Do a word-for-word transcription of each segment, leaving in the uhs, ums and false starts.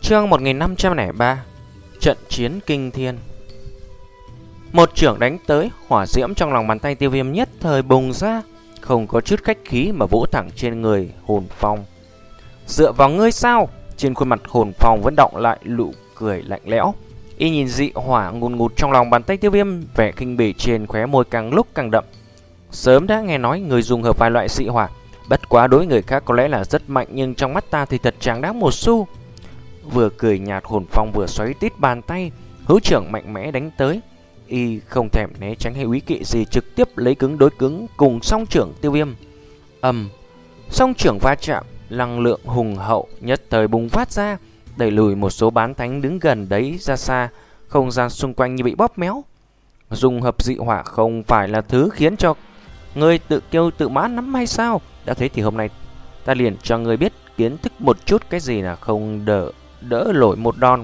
Chương một nghìn năm trăm lẻ ba. Trận chiến kinh thiên. Một chưởng đánh tới, hỏa diễm trong lòng bàn tay Tiêu Viêm nhất thời bùng ra, không có chút khách khí mà vỗ thẳng trên người Hồn Phong. Dựa vào ngươi sao? Trên khuôn mặt Hồn Phong vẫn đọng lại nụ cười lạnh lẽo. Y nhìn dị hỏa ngùn ngụt trong lòng bàn tay Tiêu Viêm, vẻ khinh bỉ trên khóe môi càng lúc càng đậm. Sớm đã nghe nói người dùng hợp vài loại dị hỏa, bất quá đối người khác có lẽ là rất mạnh, nhưng trong mắt ta thì thật chẳng đáng một xu. Vừa cười nhạt, Hồn Phong vừa xoáy tít bàn tay, hữu trưởng mạnh mẽ đánh tới. Y không thèm né tránh hay úy kỵ gì, trực tiếp lấy cứng đối cứng cùng song trưởng Tiêu Viêm. Ầm, song trưởng va chạm, năng lượng hùng hậu nhất thời bùng phát ra, đẩy lùi một số bán thánh đứng gần đấy ra xa, không gian xung quanh như bị bóp méo. Dùng hợp dị hỏa không phải là thứ khiến cho ngươi tự kiêu tự mãn lắm hay sao? Đã thế thì hôm nay ta liền cho ngươi biết kiến thức một chút cái gì là không đỡ đỡ nổi một đòn.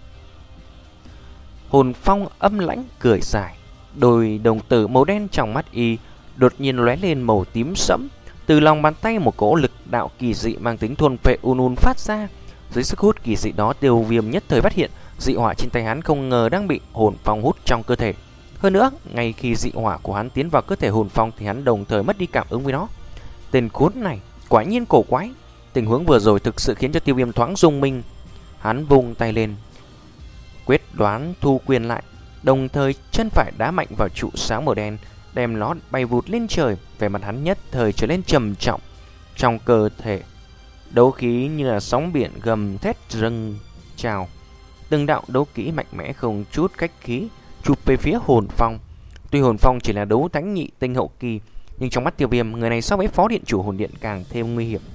Hồn Phong âm lãnh cười dài, đôi đồng tử màu đen trong mắt y đột nhiên lóe lên màu tím sẫm. Từ lòng bàn tay một cỗ lực đạo kỳ dị mang tính thôn phệ un un phát ra. Dưới sức hút kỳ dị đó, Tiêu Viêm nhất thời phát hiện dị hỏa trên tay hắn không ngờ đang bị Hồn Phong hút trong cơ thể. Hơn nữa, ngay khi dị hỏa của hắn tiến vào cơ thể Hồn Phong thì hắn đồng thời mất đi cảm ứng với nó. Tên khốn này quả nhiên cổ quái. Tình huống vừa rồi thực sự khiến cho Tiêu Viêm thoáng rung mình. Hắn vung tay lên, quyết đoán thu quyền lại, đồng thời chân phải đá mạnh vào trụ sáng màu đen, đem nó bay vụt lên trời. Vẻ mặt hắn nhất thời trở lên trầm trọng. Trong cơ thể đấu khí như là sóng biển gầm thét dâng trào, từng đạo đấu khí mạnh mẽ không chút cách khí chụp về phía Hồn Phong. Tuy Hồn Phong chỉ là đấu thánh nhị tinh hậu kỳ, nhưng trong mắt Tiêu Viêm, người này so với phó điện chủ hồn điện càng thêm nguy hiểm.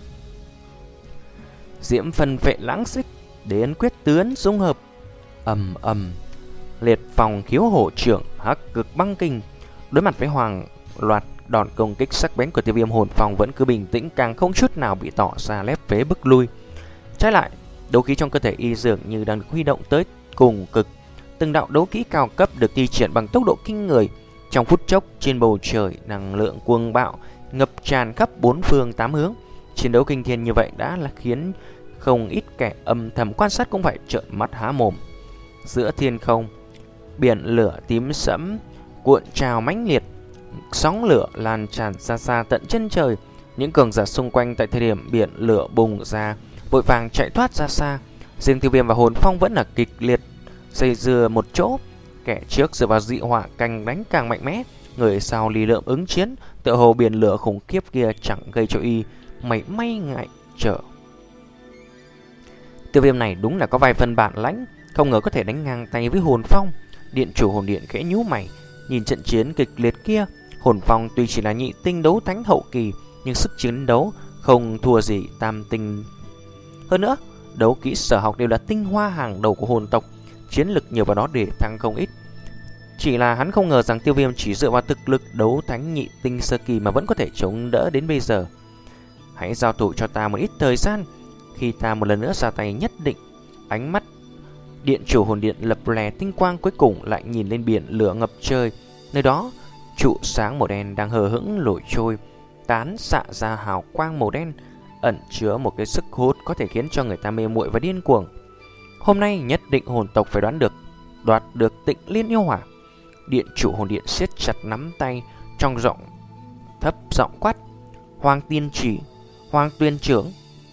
Diễm phân vệ lãng xích, đến quyết tướn dung hợp. Ầm ầm, liệt phòng khiếu hổ trưởng, hắc cực băng kinh. Đối mặt với hoàng loạt đòn công kích sắc bén của Tiêu Viêm, Hồn Phong vẫn cứ bình tĩnh, càng không chút nào bị tỏ ra lép vế bức lui. Trái lại, đấu khí trong cơ thể y dường như đang được huy động tới cùng cực. Từng đạo đấu khí cao cấp được thi triển bằng tốc độ kinh người. Trong phút chốc, trên bầu trời năng lượng cuồng bạo ngập tràn khắp bốn phương tám hướng. Chiến đấu kinh thiên như vậy đã là khiến không ít kẻ âm thầm quan sát cũng phải trợn mắt há mồm. Giữa thiên không, biển lửa tím sẫm cuộn trào mãnh liệt, sóng lửa lan tràn ra xa tận chân trời. Những cường giả xung quanh tại thời điểm biển lửa bùng ra vội vàng chạy thoát ra xa. Riêng Tiêu Viêm và Hồn Phong vẫn là kịch liệt dây dưa một chỗ. Kẻ trước dựa vào dị hỏa canh đánh càng mạnh mẽ, người sau lì lợm ứng chiến, tựa hồ biển lửa khủng khiếp kia chẳng gây cho y mảy may ngại trở. Tiêu Viêm này đúng là có vài phần bản lãnh, không ngờ có thể đánh ngang tay với Hồn Phong. Điện chủ hồn điện khẽ nhíu mày, nhìn trận chiến kịch liệt kia. Hồn Phong tuy chỉ là nhị tinh đấu thánh hậu kỳ, nhưng sức chiến đấu không thua gì tam tinh. Hơn nữa, đấu kỹ sở học đều là tinh hoa hàng đầu của hồn tộc, chiến lực nhiều vào đó để thăng không ít. Chỉ là hắn không ngờ rằng Tiêu Viêm chỉ dựa vào thực lực đấu thánh nhị tinh sơ kỳ mà vẫn có thể chống đỡ đến bây giờ. Hãy giao thủ cho ta một ít thời gian, khi ta một lần nữa ra tay nhất định. Ánh mắt điện chủ hồn điện lập lè tinh quang, cuối cùng lại nhìn lên biển lửa ngập trời. Nơi đó, trụ sáng màu đen đang hờ hững nổi trôi, tán xạ ra hào quang màu đen, ẩn chứa một cái sức hút có thể khiến cho người ta mê muội và điên cuồng. Hôm nay nhất định hồn tộc phải đoán được, đoạt được Tịnh Liên yêu hỏa. Điện chủ hồn điện siết chặt nắm tay, trong giọng thấp giọng quát: Hoàng tiên chỉ, Hoàng tuyên trưởng.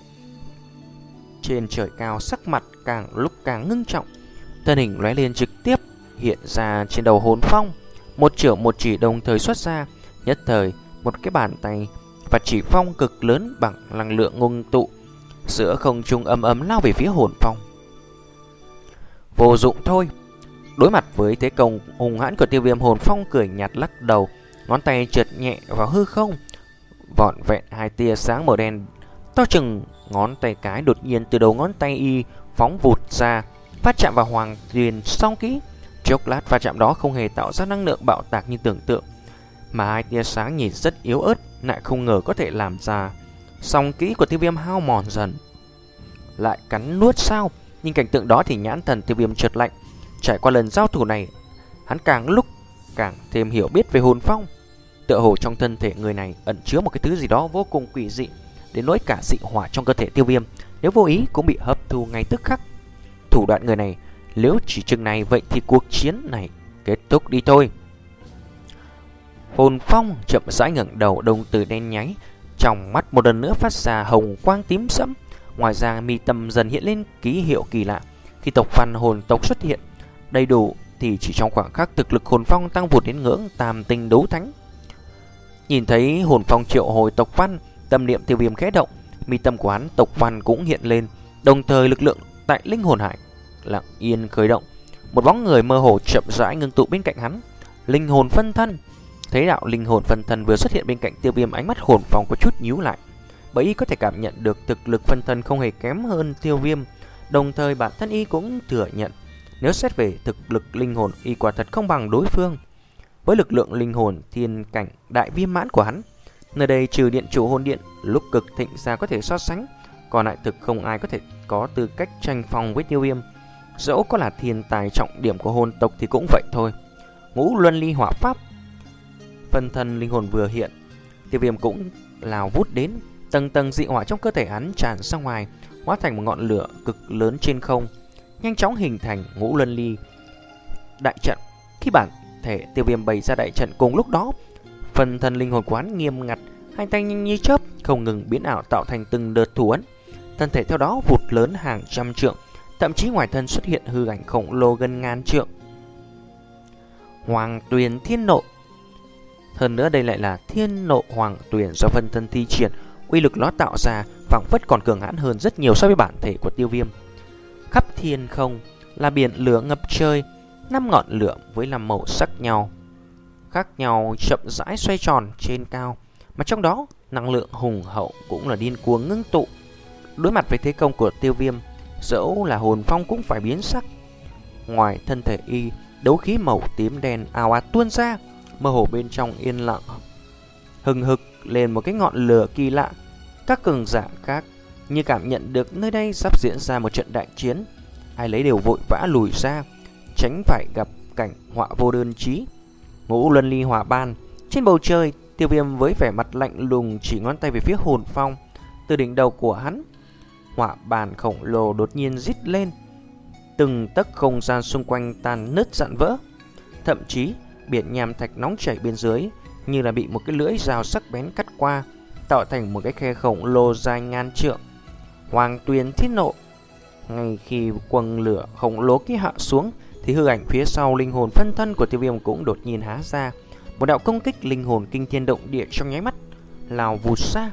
Trên trời cao, sắc mặt càng lúc càng ngưng trọng, thân hình lóe lên trực tiếp hiện ra trên đầu Hồn Phong. Một chưởng một chỉ đồng thời xuất ra, nhất thời một cái bàn tay và chỉ phong cực lớn bằng năng lượng ngưng tụ giữa không trung ầm ầm lao về phía Hồn Phong. Vô dụng thôi. Đối mặt với thế công hùng hãn của Tiêu Viêm, Hồn Phong cười nhạt lắc đầu, ngón tay trượt nhẹ vào hư không, vỏn vẹn hai tia sáng màu đen to chừng ngón tay cái đột nhiên từ đầu ngón tay y phóng vụt ra, phát chạm vào Hoàng Tuyền song kỹ. Chốc lát va chạm đó không hề tạo ra năng lượng bạo tạc như tưởng tượng, mà hai tia sáng nhìn rất yếu ớt lại không ngờ có thể làm ra song kỹ của Tiêu Viêm hao mòn dần. Lại cắn nuốt sao? Nhìn cảnh tượng đó thì nhãn thần Tiêu Viêm chợt lạnh. Trải qua lần giao thủ này, hắn càng lúc càng thêm hiểu biết về Hồn Phong. Tựa hồ trong thân thể người này ẩn chứa một cái thứ gì đó vô cùng quỷ dị, đến nỗi cả dị hỏa trong cơ thể Tiêu Viêm nếu vô ý cũng bị hấp thu ngay tức khắc. thủ đoạn người này. Nếu chỉ chừng này vậy thì cuộc chiến này kết thúc đi thôi. Hồn Phong chậm rãi ngẩng đầu, đồng tử đen nháy, trong mắt một lần nữa phát ra hồng quang tím sẫm. Ngoài ra mi tâm dần hiện lên ký hiệu kỳ lạ. Khi tộc văn hồn tộc xuất hiện đầy đủ thì chỉ trong khoảng khắc thực lực Hồn Phong tăng vụt đến ngưỡng tam tinh đấu thánh. Nhìn thấy Hồn Phong triệu hồi tộc văn, tâm niệm Tiêu Viêm khẽ động, mi tâm của hắn tộc văn cũng hiện lên, đồng thời lực lượng tại linh hồn hải lặng yên khởi động. Một bóng người mơ hồ chậm rãi ngưng tụ bên cạnh hắn, linh hồn phân thân. Thấy đạo linh hồn phân thân vừa xuất hiện bên cạnh Tiêu Viêm, ánh mắt Hồn Phong có chút nhíu lại, bởi y có thể cảm nhận được thực lực phân thân không hề kém hơn Tiêu Viêm. Đồng thời bản thân y cũng thừa nhận, nếu xét về thực lực linh hồn, y quả thật không bằng đối phương. Với lực lượng linh hồn thiên cảnh đại viên mãn của hắn, nơi đây trừ điện chủ hồn điện lúc cực thịnh ra có thể so sánh, còn lại thực không ai có thể có tư cách tranh phong với Tiêu Viêm. Dẫu có là thiên tài trọng điểm của hồn tộc thì cũng vậy thôi. Ngũ luân ly hỏa pháp, phân thân linh hồn vừa hiện, Tiêu Viêm cũng lao vút đến, tầng tầng dị hỏa trong cơ thể hắn tràn ra ngoài, hóa thành một ngọn lửa cực lớn trên không, nhanh chóng hình thành ngũ luân ly đại trận. Khi bản thể Tiêu Viêm bày ra đại trận, cùng lúc đó phân thân linh hồn quán nghiêm ngặt, hai tay nhanh như chớp không ngừng biến ảo tạo thành từng đợt thủ ấn. Thân thể theo đó vụt lớn hàng trăm trượng, thậm chí ngoài thân xuất hiện hư ảnh khổng lồ gần ngàn trượng. Hoàng Tuyền Thiên Nộ. Hơn nữa đây lại là Thiên Nộ Hoàng Tuyền do phân thân thi triển, uy lực nó tạo ra phảng phất còn cường hãn hơn rất nhiều so với bản thể của Tiêu Viêm. Khắp thiên không là biển lửa ngập trời, năm ngọn lửa với năm màu sắc nhau khác nhau chậm rãi xoay tròn trên cao, mà trong đó năng lượng hùng hậu cũng là điên cuồng ngưng tụ. Đối mặt với thế công của Tiêu Viêm, dẫu là Hồn Phong cũng phải biến sắc. Ngoài thân thể y, đấu khí màu tím đen ào ạt tuôn ra, mơ hồ bên trong yên lặng hừng hực lên một cái ngọn lửa kỳ lạ. Các cường giả khác như cảm nhận được nơi đây sắp diễn ra một trận đại chiến, ai lấy đều vội vã lùi ra, tránh phải gặp cảnh họa vô đơn chí. Ngũ luân ly hỏa ban trên bầu trời, Tiêu Viêm với vẻ mặt lạnh lùng chỉ ngón tay về phía Hồn Phong. Từ đỉnh đầu của hắn, hỏa bàn khổng lồ đột nhiên rít lên, từng tấc không gian xung quanh tan nứt rạn vỡ, thậm chí biển nham thạch nóng chảy bên dưới như là bị một cái lưỡi dao sắc bén cắt qua, tạo thành một cái khe khổng lồ dài ngàn trượng. Hoàng Tuyền Thiên Nộ. Ngay khi quầng lửa khổng lồ kia hạ xuống thì hư ảnh phía sau linh hồn phân thân của Tiêu Viêm cũng đột nhiên há ra, một đạo công kích linh hồn kinh thiên động địa trong nháy mắt lao vụt ra.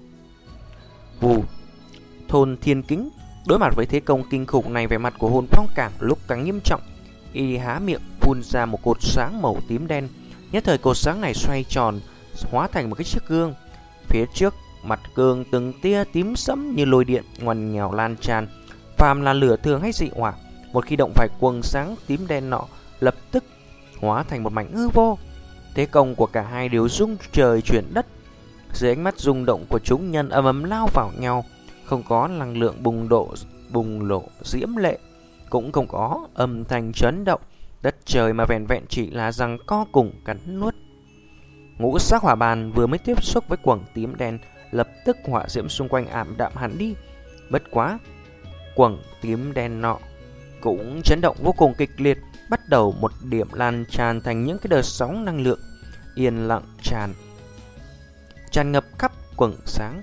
Vù. Thôn Thiên Kính. Đối mặt với thế công kinh khủng này, vẻ mặt của Hồn Phong càng lúc càng nghiêm trọng. Y há miệng phun ra một cột sáng màu tím đen. Nhất thời cột sáng này xoay tròn, hóa thành một cái chiếc gương. Phía trước mặt gương từng tia tím sẫm như lôi điện ngoằn nghèo lan tràn. Phàm là lửa thường hay dị hỏa, một khi động phải quầng sáng tím đen nọ, lập tức hóa thành một mảnh hư vô. Thế công của cả hai đều rung trời chuyển đất. Dưới ánh mắt rung động của chúng nhân ầm ầm lao vào nhau, không có năng lượng bùng độ bùng nổ diễm lệ, cũng không có âm thanh chấn động đất trời, mà vẹn vẹn chỉ là giằng co cùng cắn nuốt. Ngũ sắc hỏa bàn vừa mới tiếp xúc với quầng tím đen, lập tức hỏa diễm xung quanh ảm đạm hẳn đi. Bất quá, quầng tím đen nọ cũng chấn động vô cùng kịch liệt, bắt đầu một điểm lan tràn thành những cái đợt sóng năng lượng yên lặng tràn tràn ngập khắp quầng sáng.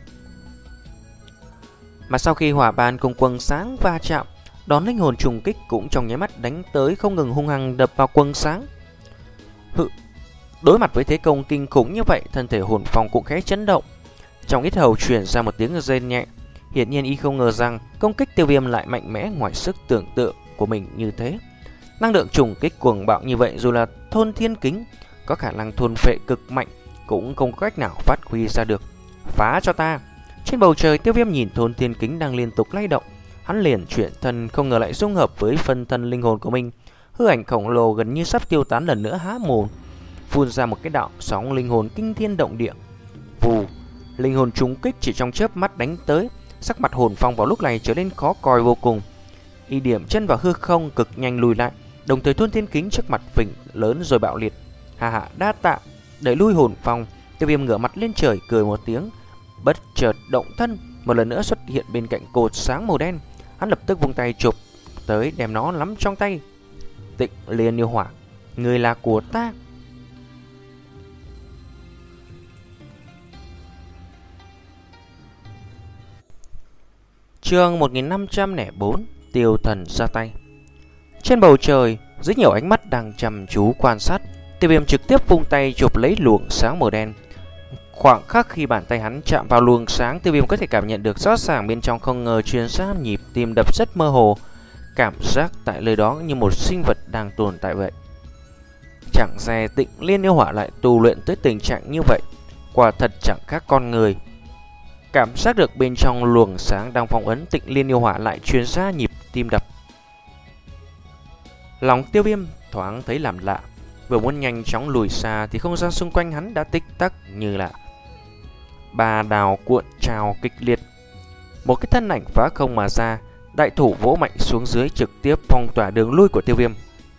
Mà sau khi hỏa bàn cùng quầng sáng va chạm, đón linh hồn trùng kích cũng trong nháy mắt đánh tới, không ngừng hung hăng đập vào quầng sáng. Hự. Đối mặt với thế công kinh khủng như vậy, thân thể Hồn Phong cũng khẽ chấn động, trong ít hầu truyền ra một tiếng rên nhẹ. Hiển nhiên y không ngờ rằng công kích Tiêu Viêm lại mạnh mẽ ngoài sức tưởng tượng của mình như thế. Năng lượng trùng kích cuồng bạo như vậy, dù là Thôn Thiên Kính có khả năng thôn phệ cực mạnh cũng không có cách nào phát huy ra được. Phá cho ta! Trên bầu trời, Tiêu Viêm nhìn Thôn Thiên Kính đang liên tục lay động, hắn liền chuyển thân, không ngờ lại dung hợp với phân thân linh hồn của mình. Hư ảnh khổng lồ gần như sắp tiêu tán lần nữa há mồm, phun ra một cái đạo sóng linh hồn kinh thiên động địa. Vù! Linh hồn trùng kích chỉ trong chớp mắt đánh tới. Sắc mặt Hồn Phong vào lúc này trở nên khó coi vô cùng. Y điểm chân vào hư không, cực nhanh lùi lại, đồng thời Thôn Thiên Kính trước mặt phình lớn rồi bạo liệt. Hà hà, đa tạ. Đẩy lui Hồn Phong, Tiêu Viêm ngửa mặt lên trời cười một tiếng, bất chợt động thân, một lần nữa xuất hiện bên cạnh cột sáng màu đen. Hắn lập tức vung tay chụp tới đem nó nắm trong tay. Tịnh Liên Yêu Hỏa, người là của ta. Chương một nghìn năm trăm lẻ bốn, Tiêu Thần ra tay. Trên bầu trời, dưới nhiều ánh mắt đang chăm chú quan sát, Tiêu Viêm trực tiếp vung tay chụp lấy luồng sáng màu đen. Khoảng khắc khi bàn tay hắn chạm vào luồng sáng, Tiêu Viêm có thể cảm nhận được rõ ràng bên trong không ngờ truyền ra nhịp tim đập rất mơ hồ. Cảm giác tại nơi đó như một sinh vật đang tồn tại vậy. Chẳng dè Tịnh Liên Yêu Hỏa lại tu luyện tới tình trạng như vậy, quả thật chẳng khác con người. Cảm giác được bên trong luồng sáng đang phong ấn Tịnh Liên Yêu Hỏa lại truyền ra nhịp tim đập. Lòng Tiêu Viêm thoáng thấy làm lạ, vừa muốn nhanh chóng lùi xa thì không gian xung quanh hắn đã tích tắc như là ba đào cuộn trào kịch liệt. Một cái thân ảnh phá không mà ra, đại thủ vỗ mạnh xuống dưới trực tiếp phong tỏa đường lui của Tiêu Viêm.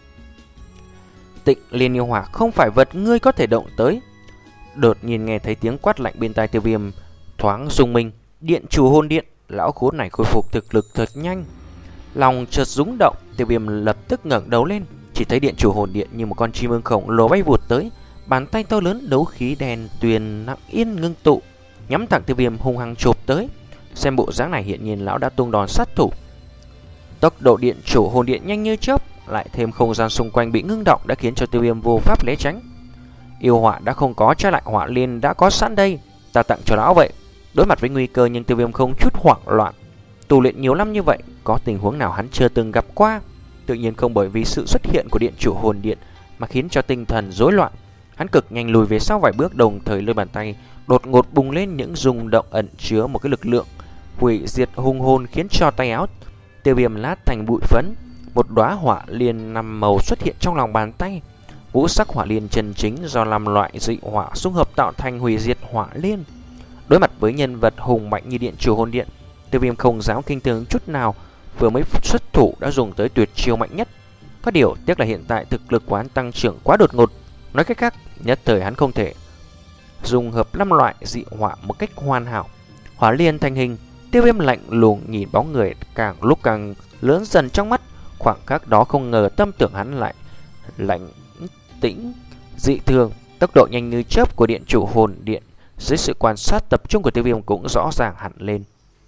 Tịnh Liên Yêu Hỏa không phải vật ngươi có thể động tới. Đột nhiên nghe thấy tiếng quát lạnh bên tai Tiêu Viêm, thoáng rung mình. Điện chủ hồn điện, lão khốn này khôi phục thực lực thật nhanh. Lòng chợt rung động, Tiêu Viêm lập tức ngẩng đầu lên, chỉ thấy điện chủ hồn điện như một con chim ưng khổng lồ bay vụt tới, bàn tay to lớn đấu khí đen tuyền nặng yên ngưng tụ, nhắm thẳng Tiêu Viêm hung hăng chộp tới. Xem bộ dáng này hiện nhiên lão đã tung đòn sát thủ. Tốc độ điện chủ hồn điện nhanh như chớp, lại thêm không gian xung quanh bị ngưng động đã khiến cho Tiêu Viêm vô pháp né tránh. Yêu hỏa đã không có, trái lại hỏa liên đã có sẵn đây, ta tặng cho lão vậy. Đối mặt với nguy cơ nhưng Tiêu Viêm không chút hoảng loạn. Tu luyện nhiều năm như vậy, có tình huống nào hắn chưa từng gặp qua. Tự nhiên không bởi vì sự xuất hiện của điện chủ hồn điện mà khiến cho tinh thần rối loạn. Hắn cực nhanh lùi về sau vài bước, đồng thời lôi bàn tay đột ngột bùng lên những rung động ẩn chứa một cái lực lượng hủy diệt hung hồn, khiến cho tay áo Tiêu Viêm lát thành bụi phấn. Một đóa hỏa liên năm màu xuất hiện trong lòng bàn tay. Ngũ sắc hỏa liên chân chính do năm loại dị hỏa xung hợp tạo thành hủy diệt hỏa liên. Đối mặt với nhân vật hùng mạnh như điện chủ hồn điện, Tiêu Viêm không dám khinh thường chút nào, vừa mới xuất thủ đã dùng tới tuyệt chiêu mạnh nhất. Có điều tiếc là hiện tại thực lực của hắn tăng trưởng quá đột ngột. Nói cách khác, nhất thời hắn không thể dùng hợp năm loại dị hỏa một cách hoàn hảo. Hỏa liên thành hình, Tiêu Viêm lạnh lùng nhìn bóng người càng lúc càng lớn dần trong mắt. Khoảng khắc đó không ngờ tâm tưởng hắn lại lạnh tĩnh dị thường. Tốc độ nhanh như chớp của điện chủ hồn điện dưới sự quan sát tập trung của Tiêu Viêm cũng rõ ràng hẳn lên.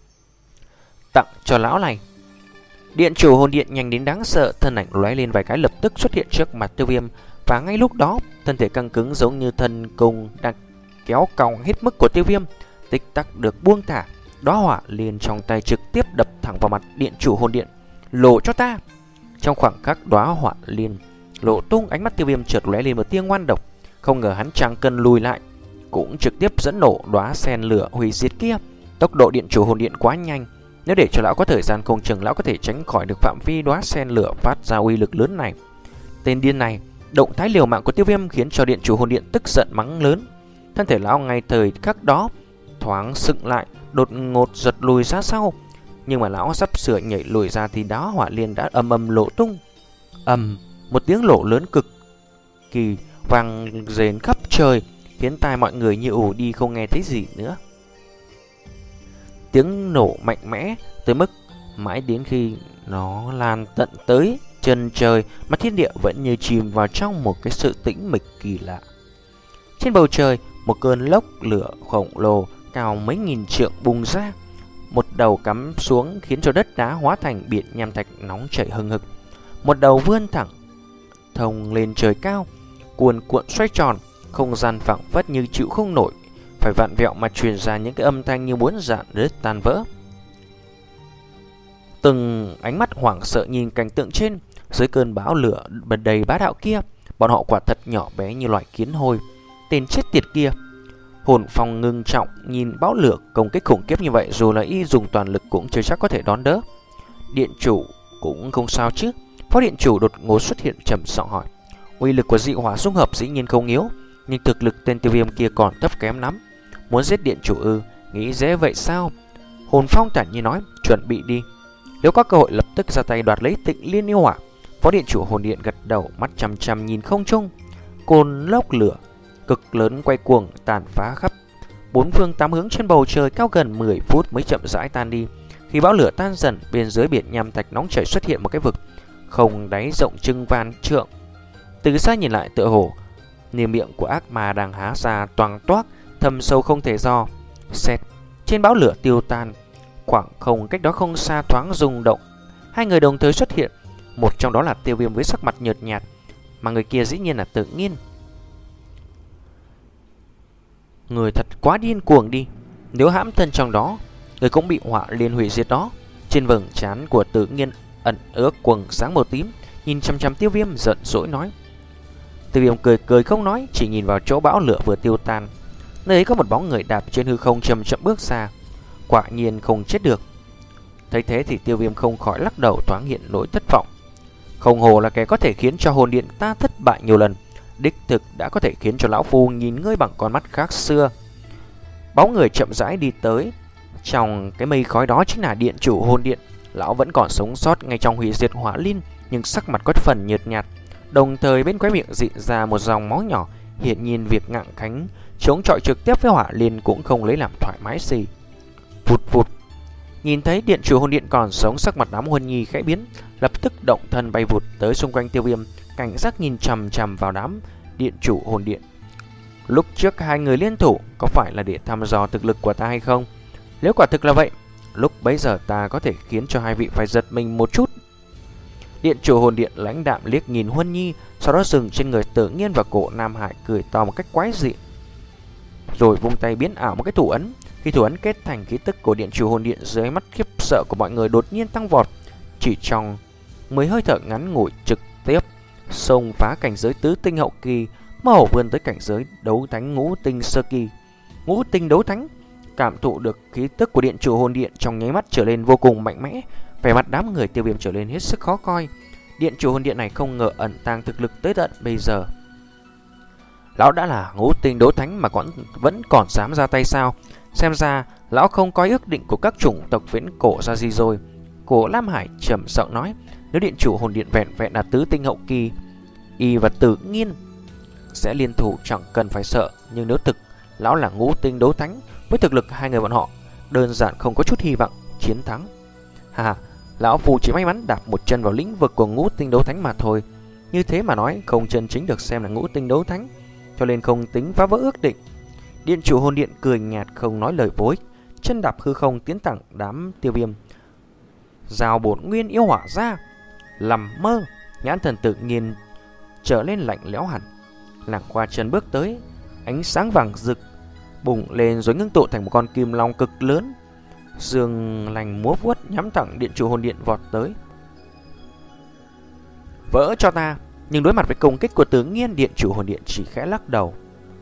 Tặng cho lão này. Điện chủ hồn điện nhanh đến đáng sợ, thân ảnh lóe lên vài cái lập tức xuất hiện trước mặt Tiêu Viêm, và ngay lúc đó thân thể căng cứng giống như thân cung đang kéo còng hết mức của Tiêu Viêm tích tắc được buông thả. Đóa hỏa liên trong tay trực tiếp đập thẳng vào mặt điện chủ hồn điện. Lộ cho ta! Trong khoảng khắc đóa hỏa liên lộ tung, ánh mắt Tiêu Viêm chợt lóe lên một tia ngoan độc. Không ngờ hắn chẳng cần lùi lại cũng trực tiếp dẫn nổ đóa sen lửa hủy diệt kia. Tốc độ điện chủ hồn điện quá nhanh, nếu để cho lão có thời gian không chừng lão có thể tránh khỏi được phạm vi đóa sen lửa phát ra uy lực lớn này. Tên điên này, động thái liều mạng của Tiêu Viêm khiến cho điện chủ hồn điện tức giận mắng lớn. Thân thể lão ngay thời khắc đó thoáng sững lại, đột ngột giật lùi ra sau. Nhưng mà lão sắp sửa nhảy lùi ra thì đóa hỏa liên đã ầm ầm lộ tung. Ầm, một tiếng nổ lớn cực kỳ vang rền khắp trời, khiến tai mọi người như ù đi không nghe thấy gì nữa. Tiếng nổ mạnh mẽ tới mức mãi đến khi nó lan tận tới chân trời mà thiên địa vẫn như chìm vào trong một cái sự tĩnh mịch kỳ lạ. Trên bầu trời, một cơn lốc lửa khổng lồ cao mấy nghìn trượng bùng ra, một đầu cắm xuống khiến cho đất đá hóa thành biển nham thạch nóng chảy hừng hực. Một đầu vươn thẳng thông lên trời cao, cuồn cuộn xoay tròn, không gian phảng phất như chịu không nổi, phải vặn vẹo mà truyền ra những cái âm thanh như muốn rạn nứt tan vỡ. Từng ánh mắt hoảng sợ nhìn cảnh tượng trên, dưới cơn bão lửa bật đầy bá đạo kia, bọn họ quả thật nhỏ bé như loại kiến hôi. Tên chết tiệt kia, hồn phong ngưng trọng nhìn bão lửa công kích khủng khiếp như vậy, dù là y dùng toàn lực cũng chưa chắc có thể đón đỡ. Điện chủ cũng không sao chứ? Phó điện chủ đột ngột xuất hiện trầm giọng hỏi. Uy lực của dị hỏa dung hợp dĩ nhiên không yếu, nhưng thực lực tên Tiêu Viêm kia còn thấp kém lắm. Muốn giết điện chủ ư? Nghĩ dễ vậy sao? Hồn phong thản nhiên nói. Chuẩn bị đi, nếu có cơ hội lập tức ra tay đoạt lấy Tịnh Liên Yêu Hỏa. Phó điện chủ hồn điện gật đầu, mắt chằm chằm nhìn không trung. Cồn lốc lửa cực lớn quay cuồng tàn phá khắp bốn phương tám hướng trên bầu trời, cao gần mười phút mới chậm rãi tan đi. Khi bão lửa tan dần, bên dưới biển nham thạch nóng chảy xuất hiện một cái vực không đáy rộng chừng vạn trượng. Từ xa nhìn lại tựa hồ như miệng của ác ma đang há ra toang toác, thâm sâu không thể dò. Xẹt, trên bão lửa tiêu tan, khoảng không cách đó không xa thoáng rung động. Hai người đồng thời xuất hiện, một trong đó là Tiêu Viêm với sắc mặt nhợt nhạt, mà người kia dĩ nhiên là Tự Nhiên. Người thật quá điên cuồng đi, nếu hãm thân trong đó, người cũng bị họa liên hủy diệt đó. Trên vầng trán của Tự Nhiên ẩn ước quầng sáng màu tím, nhìn chăm chăm Tiêu Viêm giận dỗi nói. Tiêu Viêm cười cười không nói, chỉ nhìn vào chỗ bão lửa vừa tiêu tan. Nơi ấy có một bóng người đạp trên hư không chậm chậm bước xa, quả nhiên không chết được. Thấy thế thì Tiêu Viêm không khỏi lắc đầu, thoáng hiện nỗi thất vọng. Không hồ là kẻ có thể khiến cho hồn điện ta thất bại nhiều lần, đích thực đã có thể khiến cho lão phu nhìn ngươi bằng con mắt khác xưa. Bóng người chậm rãi đi tới, trong cái mây khói đó chính là điện chủ hồn điện. Lão vẫn còn sống sót ngay trong hủy diệt hỏa linh, nhưng sắc mặt có phần nhợt nhạt, đồng thời bên khóe miệng dị ra một dòng máu nhỏ. Hiện nhiên việc ngạng khánh chống chọi trực tiếp với hỏa linh cũng không lấy làm thoải mái gì. Vụt vụt, nhìn thấy điện chủ hồn điện còn sống, sắc mặt đám Huân Nhi khẽ biến, lập tức động thân bay vụt tới xung quanh Tiêu Viêm, cảnh giác nhìn chằm chằm vào đám điện chủ hồn điện. Lúc trước hai người liên thủ có phải là để thăm dò thực lực của ta hay không? Nếu quả thực là vậy, lúc bấy giờ ta có thể khiến cho hai vị phải giật mình một chút. Điện chủ hồn điện lãnh đạm liếc nhìn Huân Nhi, sau đó dừng trên người Tự Nhiên và cổ Nam Hải, cười to một cách quái dị, rồi vung tay biến ảo một cái thủ ấn. Khi thủ ấn kết thành, khí tức của điện chủ hồn điện dưới mắt khiếp sợ của mọi người đột nhiên tăng vọt. Chỉ trong mấy hơi thở ngắn ngủi, trực tiếp xông phá cảnh giới tứ tinh hậu kỳ, mơ hồ vươn tới cảnh giới đấu thánh ngũ tinh sơ kỳ. Ngũ tinh đấu thánh cảm thụ được khí tức của điện chủ hồn điện, trong nháy mắt trở lên vô cùng mạnh mẽ. Vẻ mặt đám người Tiêu Viêm trở lên hết sức khó coi. Điện chủ hồn điện này không ngờ ẩn tàng thực lực tới tận bây giờ. Lão đã là ngũ tinh đấu thánh mà còn vẫn còn dám ra tay sao? Xem ra lão không coi ước định của các chủng tộc viễn cổ ra gì rồi. Cổ Lam Hải trầm giọng nói, nếu điện chủ hồn điện vẹn vẹn là tứ tinh hậu kỳ, y và Tự Nhiên sẽ liên thủ chẳng cần phải sợ. Nhưng nếu thực lão là ngũ tinh đấu thánh, với thực lực hai người bọn họ đơn giản không có chút hy vọng chiến thắng. Hà hà, lão phù chỉ may mắn đạp một chân vào lĩnh vực của ngũ tinh đấu thánh mà thôi. Như thế mà nói, không chân chính được xem là ngũ tinh đấu thánh, cho nên không tính phá vỡ ước định. Điện chủ hồn điện cười nhạt không nói lời vô ích, chân đạp hư không tiến thẳng đám Tiêu Viêm, rào bổn nguyên yêu hỏa ra. Làm mơ, nhãn thần Tự Nhiên trở lên lạnh lẽo hẳn. Làng qua chân bước tới, ánh sáng vàng rực bùng lên rồi ngưng tụ thành một con kim long cực lớn, dương lành múa vuốt nhắm thẳng điện chủ hồn điện vọt tới. Vỡ cho ta! Nhưng đối mặt với công kích của Tự Nhiên, điện chủ hồn điện chỉ khẽ lắc đầu.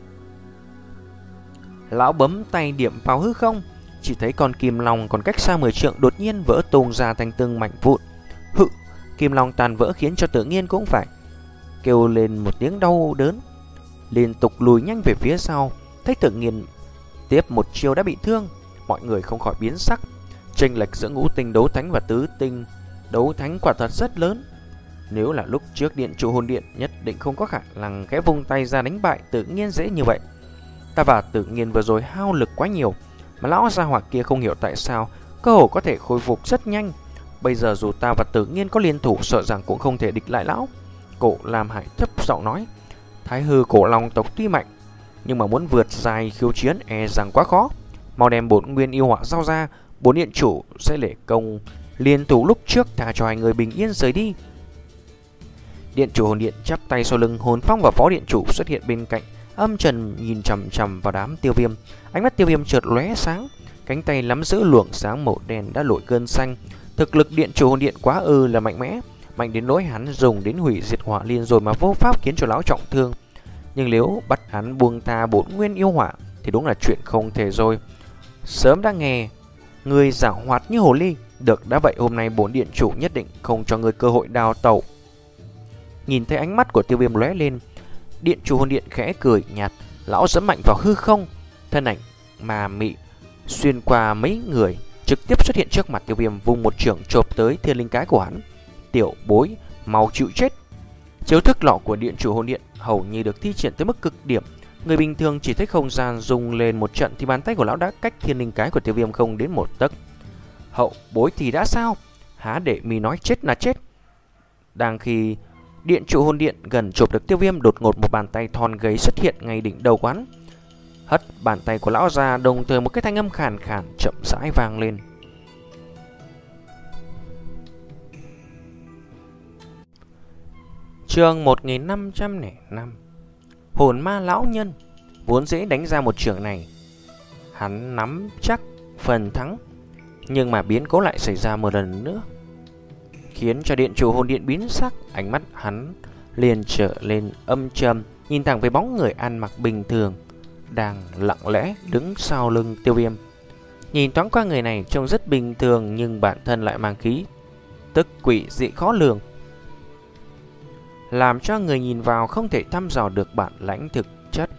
Lão bấm tay điểm vào hư không, chỉ thấy con kim long còn cách xa mười trượng đột nhiên vỡ tung ra thành từng mảnh vụn. Hự! Kim long tàn vỡ khiến cho Tự Nhiên cũng phải kêu lên một tiếng đau đớn, liên tục lùi nhanh về phía sau. Thấy Tự Nhiên tiếp một chiêu đã bị thương, mọi người không khỏi biến sắc. Chênh lệch giữa ngũ tinh đấu thánh và tứ tinh đấu thánh quả thật rất lớn. Nếu là lúc trước, điện chủ hồn điện nhất định không có khả năng khẽ vung tay ra đánh bại Tự Nhiên dễ như vậy. Ta và Tự Nhiên vừa rồi hao lực quá nhiều, mà lão gia hỏa kia không hiểu tại sao cơ hồ có thể khôi phục rất nhanh. Bây giờ dù ta và Tự Nhiên có liên thủ, sợ rằng cũng không thể địch lại lão. Cổ Lam Hải thấp giọng nói, Thái hư cổ long tộc tuy mạnh, nhưng mà muốn vượt dài khiêu chiến e rằng quá khó. Mau đem bổn nguyên yêu hỏa giao ra, bốn điện chủ sẽ lễ công liên thủ lúc trước, thả cho hai người bình yên rời đi. Điện chủ hồn điện chắp tay sau lưng, Hồn Phong và phó điện chủ xuất hiện bên cạnh, âm trầm nhìn chằm chằm vào đám Tiêu Viêm. Ánh mắt Tiêu Viêm chợt lóe sáng, cánh tay nắm giữ luồng sáng màu đen đã nổi cơn xanh. Thực lực điện chủ hồn điện quá ư là mạnh mẽ, mạnh đến nỗi hắn dùng đến hủy diệt hỏa liên rồi mà vô pháp khiến cho lão trọng thương. Nhưng nếu bắt hắn buông tha bổn nguyên yêu hỏa thì đúng là chuyện không thể rồi. Sớm đã nghe người giảo hoạt như hồ ly, được đã vậy hôm nay bổn điện chủ nhất định không cho người cơ hội đào tẩu. Nhìn thấy ánh mắt của Tiêu Viêm lóe lên, điện chủ hồn điện khẽ cười nhạt, lão giẫm mạnh vào hư không, thân ảnh mà mị xuyên qua mấy người, trực tiếp xuất hiện trước mặt Tiêu Viêm, vung một chưởng chộp tới thiên linh cái của hắn. Tiểu bối, mau chịu chết! Chiêu thức lọ của điện chủ hồn điện hầu như được thi triển tới mức cực điểm. Người bình thường chỉ thấy không gian rung lên một trận thì bàn tay của lão đã cách thiên linh cái của Tiêu Viêm không đến một tấc. Hậu bối thì đã sao? Há để mi nói chết là chết. Đang khi điện trụ hồn điện gần chụp được Tiêu Viêm, đột ngột một bàn tay thon gầy xuất hiện ngay đỉnh đầu quán, hất bàn tay của lão ra, đồng thời một cái thanh âm khàn khàn chậm rãi vang lên. Chương một nghìn năm trăm lẻ năm. Hồn ma lão nhân. Vốn dễ đánh ra một trường này, hắn nắm chắc phần thắng, nhưng mà biến cố lại xảy ra một lần nữa, khiến cho điện chủ hồn điện biến sắc. Ánh mắt hắn liền trở lên âm trầm, nhìn thẳng về bóng người ăn mặc bình thường đang lặng lẽ đứng sau lưng Tiêu Viêm. Nhìn thoáng qua người này trông rất bình thường, nhưng bản thân lại mang khí tức quỷ dị khó lường, làm cho người nhìn vào không thể thăm dò được bản lãnh thực chất.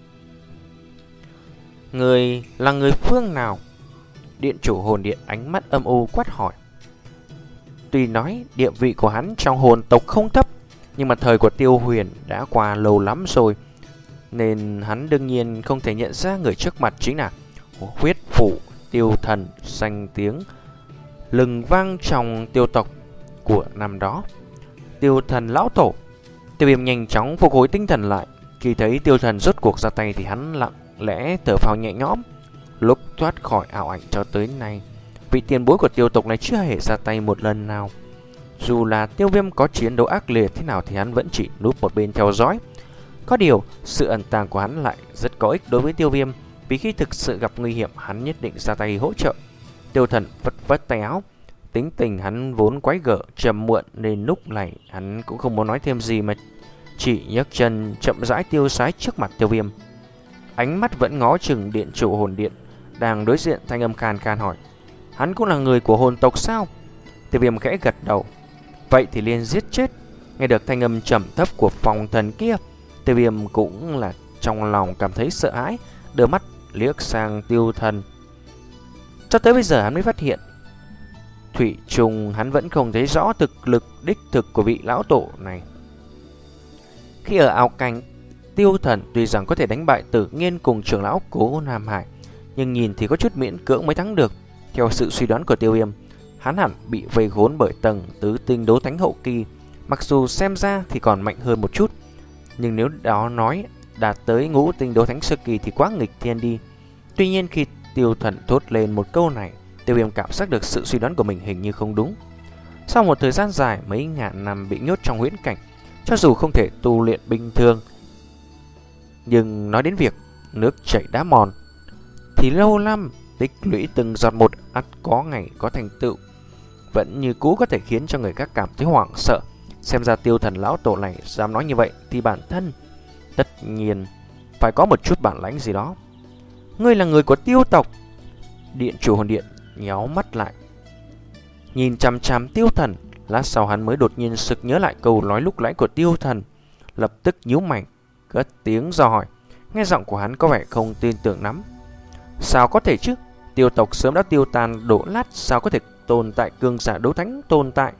Người là người phương nào? Điện chủ hồn điện ánh mắt âm u quát hỏi. Tuy nói địa vị của hắn trong hồn tộc không thấp, nhưng mà thời của Tiêu Huyền đã qua lâu lắm rồi, nên hắn đương nhiên không thể nhận ra người trước mặt chính là huyết phủ Tiêu Thần, danh tiếng lừng vang trong tiêu tộc của năm đó, Tiêu Thần lão tổ. Tiêu Viêm nhanh chóng phục hồi tinh thần lại. Khi thấy Tiêu Thần rốt cuộc ra tay thì hắn lặng lẽ thở phào nhẹ nhõm. Lúc thoát khỏi ảo ảnh cho tới nay, vị tiền bối của tiêu tộc này chưa hề ra tay một lần nào. Dù là Tiêu Viêm có chiến đấu ác liệt thế nào thì hắn vẫn chỉ núp một bên theo dõi. Có điều, sự ẩn tàng của hắn lại rất có ích đối với Tiêu Viêm, vì khi thực sự gặp nguy hiểm hắn nhất định ra tay hỗ trợ. Tiêu Thần vất vất tay áo. Tính tình hắn vốn quái gở trầm muộn, nên lúc này hắn cũng không muốn nói thêm gì mà chỉ nhấc chân chậm rãi tiêu sái trước mặt Tiêu Viêm. Ánh mắt vẫn ngó chừng điện chủ hồn điện đang đối diện, thanh âm khan khan hỏi: hắn cũng là người của hồn tộc sao? Tiêu Viêm khẽ gật đầu. Vậy thì liền giết chết. Nghe được thanh âm trầm thấp của phòng thần kia, Tiêu Viêm cũng là trong lòng cảm thấy sợ hãi, đưa mắt liếc sang Tiêu Thần. Cho tới bây giờ hắn mới phát hiện, thủy chung hắn vẫn không thấy rõ thực lực đích thực của vị lão tổ này. Khi ở ảo cảnh, Tiêu Thần tuy rằng có thể đánh bại Tử Nghiên cùng trưởng lão Cố Nam Hải, nhưng nhìn thì có chút miễn cưỡng mới thắng được. Theo sự suy đoán của Tiêu Viêm, hắn hẳn bị vây khốn bởi tầng tứ tinh đấu thánh hậu kỳ. Mặc dù xem ra thì còn mạnh hơn một chút, nhưng nếu đó nói đạt tới ngũ tinh đấu thánh sơ kỳ thì quá nghịch thiên đi. Tuy nhiên khi Tiêu Thần thốt lên một câu này, Tiêu Viêm cảm giác được sự suy đoán của mình hình như không đúng. Sau một thời gian dài mấy ngàn năm bị nhốt trong huyễn cảnh, cho dù không thể tu luyện bình thường, nhưng nói đến việc nước chảy đá mòn thì lâu năm tích lũy từng giọt một ắt có ngày có thành tựu, vẫn như cũ có thể khiến cho người khác cảm thấy hoảng sợ. Xem ra Tiêu Thần lão tổ này dám nói như vậy thì bản thân tất nhiên phải có một chút bản lãnh gì đó. Ngươi là người của Tiêu tộc? Điện chủ hồn điện nhéo mắt lại, nhìn chằm chằm Tiêu Thần. Lát sau hắn mới đột nhiên sực nhớ lại câu nói lúc nãy của Tiêu Thần, lập tức nhíu mày, cất tiếng dò hỏi. Nghe giọng của hắn có vẻ không tin tưởng lắm. Sao có thể chứ? Tiêu tộc sớm đã tiêu tan đổ nát, sao có thể tồn tại cường giả đấu thánh tồn tại?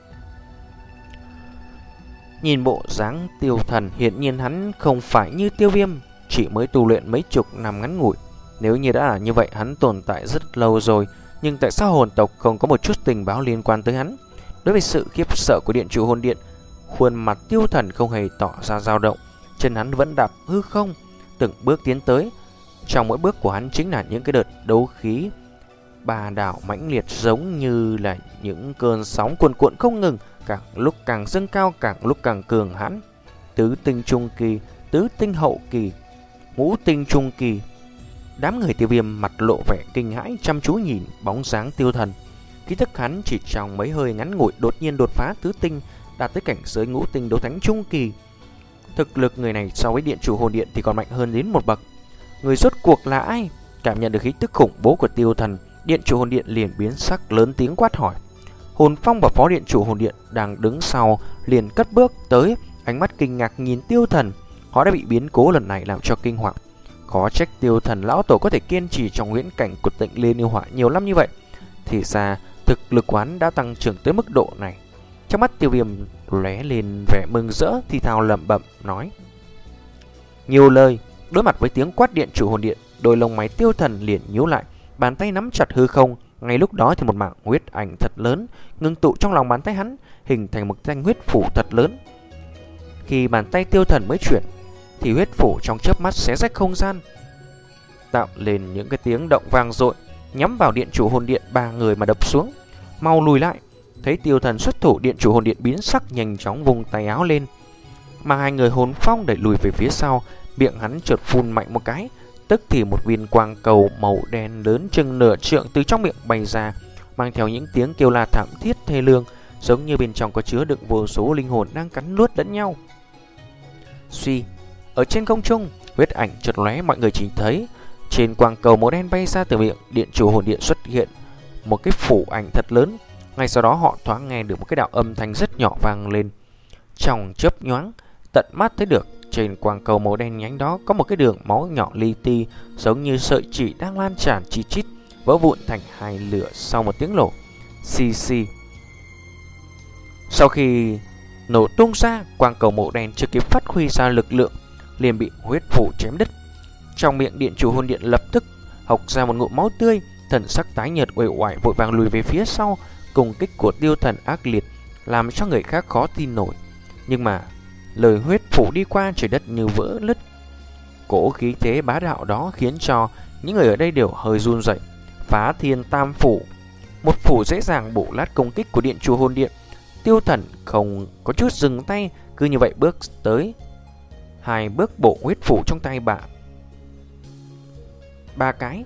Nhìn bộ dáng Tiêu Thần, hiển nhiên hắn không phải như Tiêu Viêm chỉ mới tu luyện mấy chục năm ngắn ngủi. Nếu như đã là như vậy, hắn tồn tại rất lâu rồi. Nhưng tại sao hồn tộc không có một chút tình báo liên quan tới hắn? Đối với sự khiếp sợ của điện chủ hồn điện, khuôn mặt Tiêu Thần không hề tỏ ra dao động. Chân hắn vẫn đạp hư không, từng bước tiến tới. Trong mỗi bước của hắn chính là những cái đợt đấu khí bà đảo mãnh liệt, giống như là những cơn sóng cuồn cuộn không ngừng, càng lúc càng dâng cao, càng lúc càng cường hãn. Tứ tinh trung kỳ, tứ tinh hậu kỳ, ngũ tinh trung kỳ. Đám người Tiêu Viêm mặt lộ vẻ kinh hãi, chăm chú nhìn bóng dáng Tiêu Thần. Ký thức hắn chỉ trong mấy hơi ngắn ngủi đột nhiên đột phá tứ tinh, đạt tới cảnh giới ngũ tinh đấu thánh trung kỳ. Thực lực người này so với điện chủ hồn điện thì còn mạnh hơn đến một bậc. Người rốt cuộc là ai? Cảm nhận được khí tức khủng bố của Tiêu Thần, điện chủ hồn điện liền biến sắc, lớn tiếng quát hỏi. Hồn Phong và phó điện chủ hồn điện đang đứng sau liền cất bước tới, ánh mắt kinh ngạc nhìn Tiêu Thần. Họ đã bị biến cố lần này làm cho kinh hoàng. Có trách Tiêu Thần lão tổ có thể kiên trì trong huyễn cảnh của Tịnh Liên Yêu Hỏa nhiều năm như vậy. Thì ra thực lực quán đã tăng trưởng tới mức độ này. Trong mắt Tiêu Viêm lóe lên vẻ mừng rỡ, thì thào lẩm bẩm nói nhiều lời. Đối mặt với tiếng quát điện chủ hồn điện, đôi lông mày Tiêu Thần liền nhíu lại, bàn tay nắm chặt hư không, Ngay lúc đó thì một mảng huyết ảnh thật lớn ngưng tụ trong lòng bàn tay hắn, hình thành một thanh huyết phủ thật lớn. Khi bàn tay Tiêu Thần mới chuyển thì huyết phủ trong chớp mắt xé rách không gian, tạo lên những cái tiếng động vang dội, nhắm vào điện chủ hồn điện ba người mà đập xuống. Mau lùi lại! Thấy Tiêu Thần xuất thủ, điện chủ hồn điện biến sắc, nhanh chóng vùng tay áo lên, mà hai người hồn phong đẩy lùi về phía sau. Miệng hắn chợt phun mạnh một cái, tức thì một viên quang cầu màu đen lớn chừng nửa trượng từ trong miệng bay ra, mang theo những tiếng kêu la thảm thiết thê lương, giống như bên trong có chứa đựng vô số linh hồn đang cắn nuốt lẫn nhau. Suy, ở trên không trung, huyết ảnh chợt lóe, mọi người chỉ thấy trên quang cầu màu đen bay ra từ miệng điện chủ hồn điện xuất hiện một cái phủ ảnh thật lớn. Ngay sau đó họ thoáng nghe được một cái đạo âm thanh rất nhỏ vang lên. Trong chớp nhoáng, tận mắt thấy được trên quang cầu màu đen nhánh đó có một cái đường máu nhỏ li ti, giống như sợi chỉ đang lan tràn chi chít, vỡ vụn thành hai lửa sau một tiếng nổ xì xì. Sau khi nổ tung ra, quang cầu màu đen chưa kịp phát huy ra lực lượng liền bị huyết phủ chém đứt. Trong miệng điện chủ hồn điện lập tức hộc ra một ngụm máu tươi, thần sắc tái nhợt uể oải vội vàng lùi về phía sau. Cùng kích của Tiêu Thần ác liệt làm cho người khác khó tin nổi, nhưng mà lời huyết phủ đi qua, trời đất như vỡ lứt. Cỗ khí thế bá đạo đó khiến cho những người ở đây đều hơi run rẩy. Phá thiên tam phủ, một phủ dễ dàng bổ lát công kích của điện chủ hồn điện. Tiêu Thần không có chút dừng tay, cứ như vậy bước tới, hai bước bổ huyết phủ trong tay bà ba cái.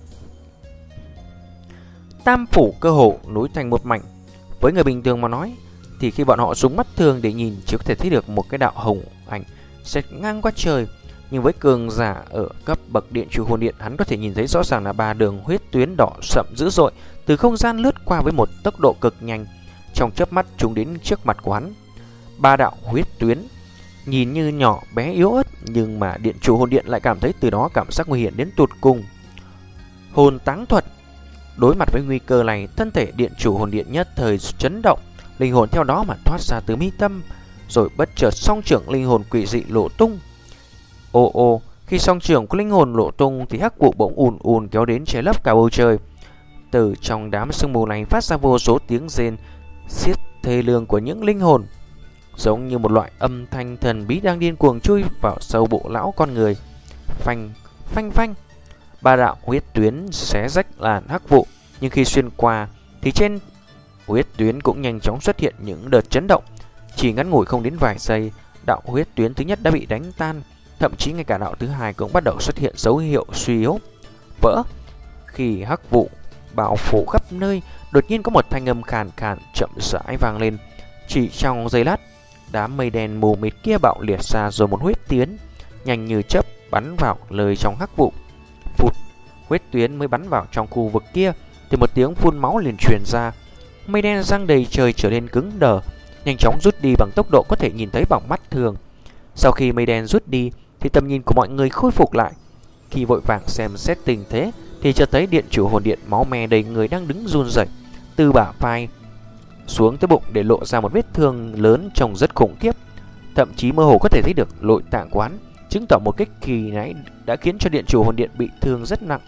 Tam phủ cơ hồ nối thành một mảnh. Với người bình thường mà nói thì khi bọn họ dùng mắt thường để nhìn chỉ có thể thấy được một cái đạo hồng ảnh xẹt ngang qua trời, nhưng với cường giả ở cấp bậc điện chủ hồn điện, hắn có thể nhìn thấy rõ ràng là ba đường huyết tuyến đỏ sậm dữ dội từ không gian lướt qua với một tốc độ cực nhanh. Trong chớp mắt chúng đến trước mặt của hắn. Ba đạo huyết tuyến nhìn như nhỏ bé yếu ớt, nhưng mà điện chủ hồn điện lại cảm thấy từ đó cảm giác nguy hiểm đến tột cùng. Hồn táng thuật. Đối mặt với nguy cơ này, thân thể điện chủ hồn điện nhất thời chấn động, linh hồn theo đó mà thoát ra từ mi tâm, rồi bất chợt song trưởng linh hồn quỷ dị lộ tung. Ô ô, khi song trưởng của linh hồn lộ tung thì hắc vụ bỗng ùn ùn kéo đến che lấp cả bầu trời. Từ trong đám sương mù này phát ra vô số tiếng rên xiết thê lương của những linh hồn, giống như một loại âm thanh thần bí đang điên cuồng chui vào sâu bộ lão con người. Phanh, phanh phanh, ba đạo huyết tuyến xé rách làn hắc vụ, nhưng khi xuyên qua thì trên huyết tuyến cũng nhanh chóng xuất hiện những đợt chấn động. Chỉ ngắn ngủi không đến vài giây, đạo huyết tuyến thứ nhất đã bị đánh tan, thậm chí ngay cả đạo thứ hai cũng bắt đầu xuất hiện dấu hiệu suy yếu, vỡ. Khi hắc vụ bao phủ khắp nơi, đột nhiên có một thanh âm khàn khàn chậm rãi vang lên. Chỉ trong giây lát, đám mây đen mù mịt kia bạo liệt ra, rồi một huyết tuyến nhanh như chớp bắn vào lời trong hắc vụ. Phụt, huyết tuyến mới bắn vào trong khu vực kia thì một tiếng phun máu liền truyền ra. Mây đen giăng đầy trời trở nên cứng đờ, nhanh chóng rút đi bằng tốc độ có thể nhìn thấy bằng mắt thường. Sau khi mây đen rút đi thì tầm nhìn của mọi người khôi phục lại. Khi vội vàng xem xét tình thế thì chợt thấy điện chủ hồn điện máu me đầy người đang đứng run rẩy, từ bả vai xuống tới bụng để lộ ra một vết thương lớn trông rất khủng khiếp. Thậm chí mơ hồ có thể thấy được nội tạng của hắn, chứng tỏ một kích kỳ nãy đã khiến cho điện chủ hồn điện bị thương rất nặng.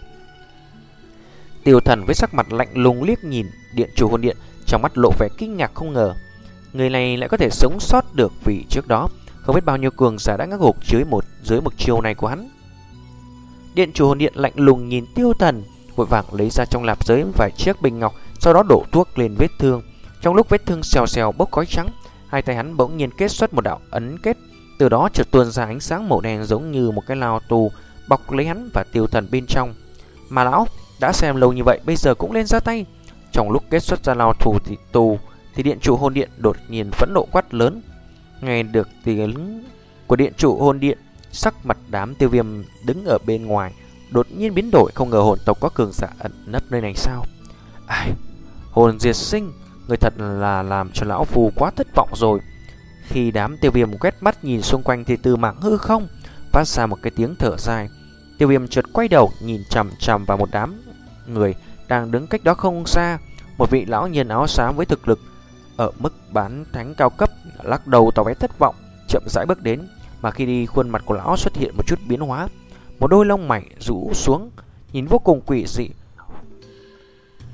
Tiêu Thần với sắc mặt lạnh lùng liếc nhìn điện chủ hồn điện, trong mắt lộ vẻ kinh ngạc, không ngờ người này lại có thể sống sót được, vì trước đó không biết bao nhiêu cường giả đã ngã gục dưới một dưới một chiêu này của hắn. Điện chủ hồn điện lạnh lùng nhìn Tiêu Thần, vội vàng lấy ra trong lạp giới vài chiếc bình ngọc, sau đó đổ thuốc lên vết thương. Trong lúc vết thương xèo xèo bốc khói trắng, hai tay hắn bỗng nhiên kết xuất một đạo ấn kết, từ đó chợt tuôn ra ánh sáng màu đen giống như một cái lao tù bọc lấy hắn và Tiêu Thần bên trong. Mà lão đã xem lâu như vậy, bây giờ cũng lên ra tay. Trong lúc kết xuất ra lao tù thì tù thì điện chủ hồn điện đột nhiên phẫn nộ quát lớn. Nghe được tiếng của điện chủ hồn điện, sắc mặt đám Tiêu Viêm đứng ở bên ngoài đột nhiên biến đổi, không ngờ hồn tộc có cường giả ẩn nấp nơi này sao? Ai, hồn diệt sinh, người thật là làm cho lão phù quá thất vọng rồi. Khi đám Tiêu Viêm quét mắt nhìn xung quanh thì từ mảng hư không phát ra một cái tiếng thở dài. Tiêu Viêm chợt quay đầu nhìn chằm chằm vào một đám người đang đứng cách đó không xa. Một vị lão nhân áo xám với thực lực ở mức bán thánh cao cấp lắc đầu tỏ vẻ thất vọng, chậm rãi bước đến. Mà khi đi, khuôn mặt của lão xuất hiện một chút biến hóa, một đôi lông mày rũ xuống nhìn vô cùng quỷ dị.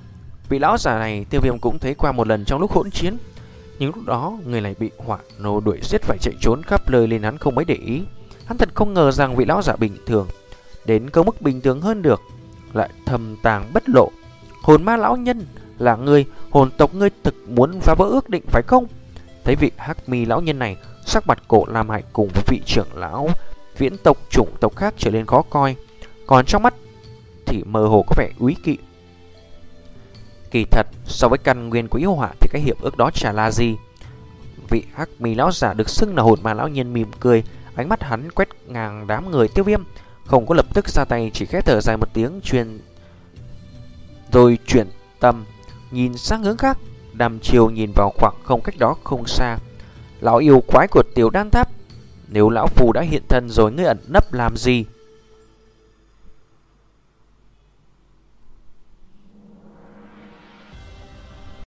Vị lão già này Tiêu Viêm cũng thấy qua một lần trong lúc hỗn chiến, nhưng lúc đó người này bị hỏa nô đuổi giết phải chạy trốn khắp nơi nên hắn không mấy để ý. Hắn thật không ngờ rằng vị lão giả bình thường đến câu mức bình thường hơn được lại thầm tàng bất lộ. Hồn ma lão nhân là người, hồn tộc ngươi thực muốn phá vỡ ước định phải không? Thấy vị hắc mi lão nhân này, sắc mặt Cổ Lam Hải cùng với vị trưởng lão viễn tộc chủng tộc khác trở nên khó coi, còn trong mắt thì mơ hồ có vẻ úy kỵ. Kỳ thật, so với căn nguyên của yêu hỏa thì cái hiệp ước đó chả là gì. Vị hắc mi lão giả được xưng là hồn ma lão nhân mỉm cười, ánh mắt hắn quét ngang đám người Tiêu Viêm, không có lập tức ra tay, chỉ khẽ thở dài một tiếng truyền rồi chuyển tâm nhìn sang hướng khác, đăm chiều nhìn vào khoảng không cách đó không xa. Lão yêu quái của Tiểu Đan Tháp, nếu lão phù đã hiện thân rồi, ngươi ẩn nấp làm gì?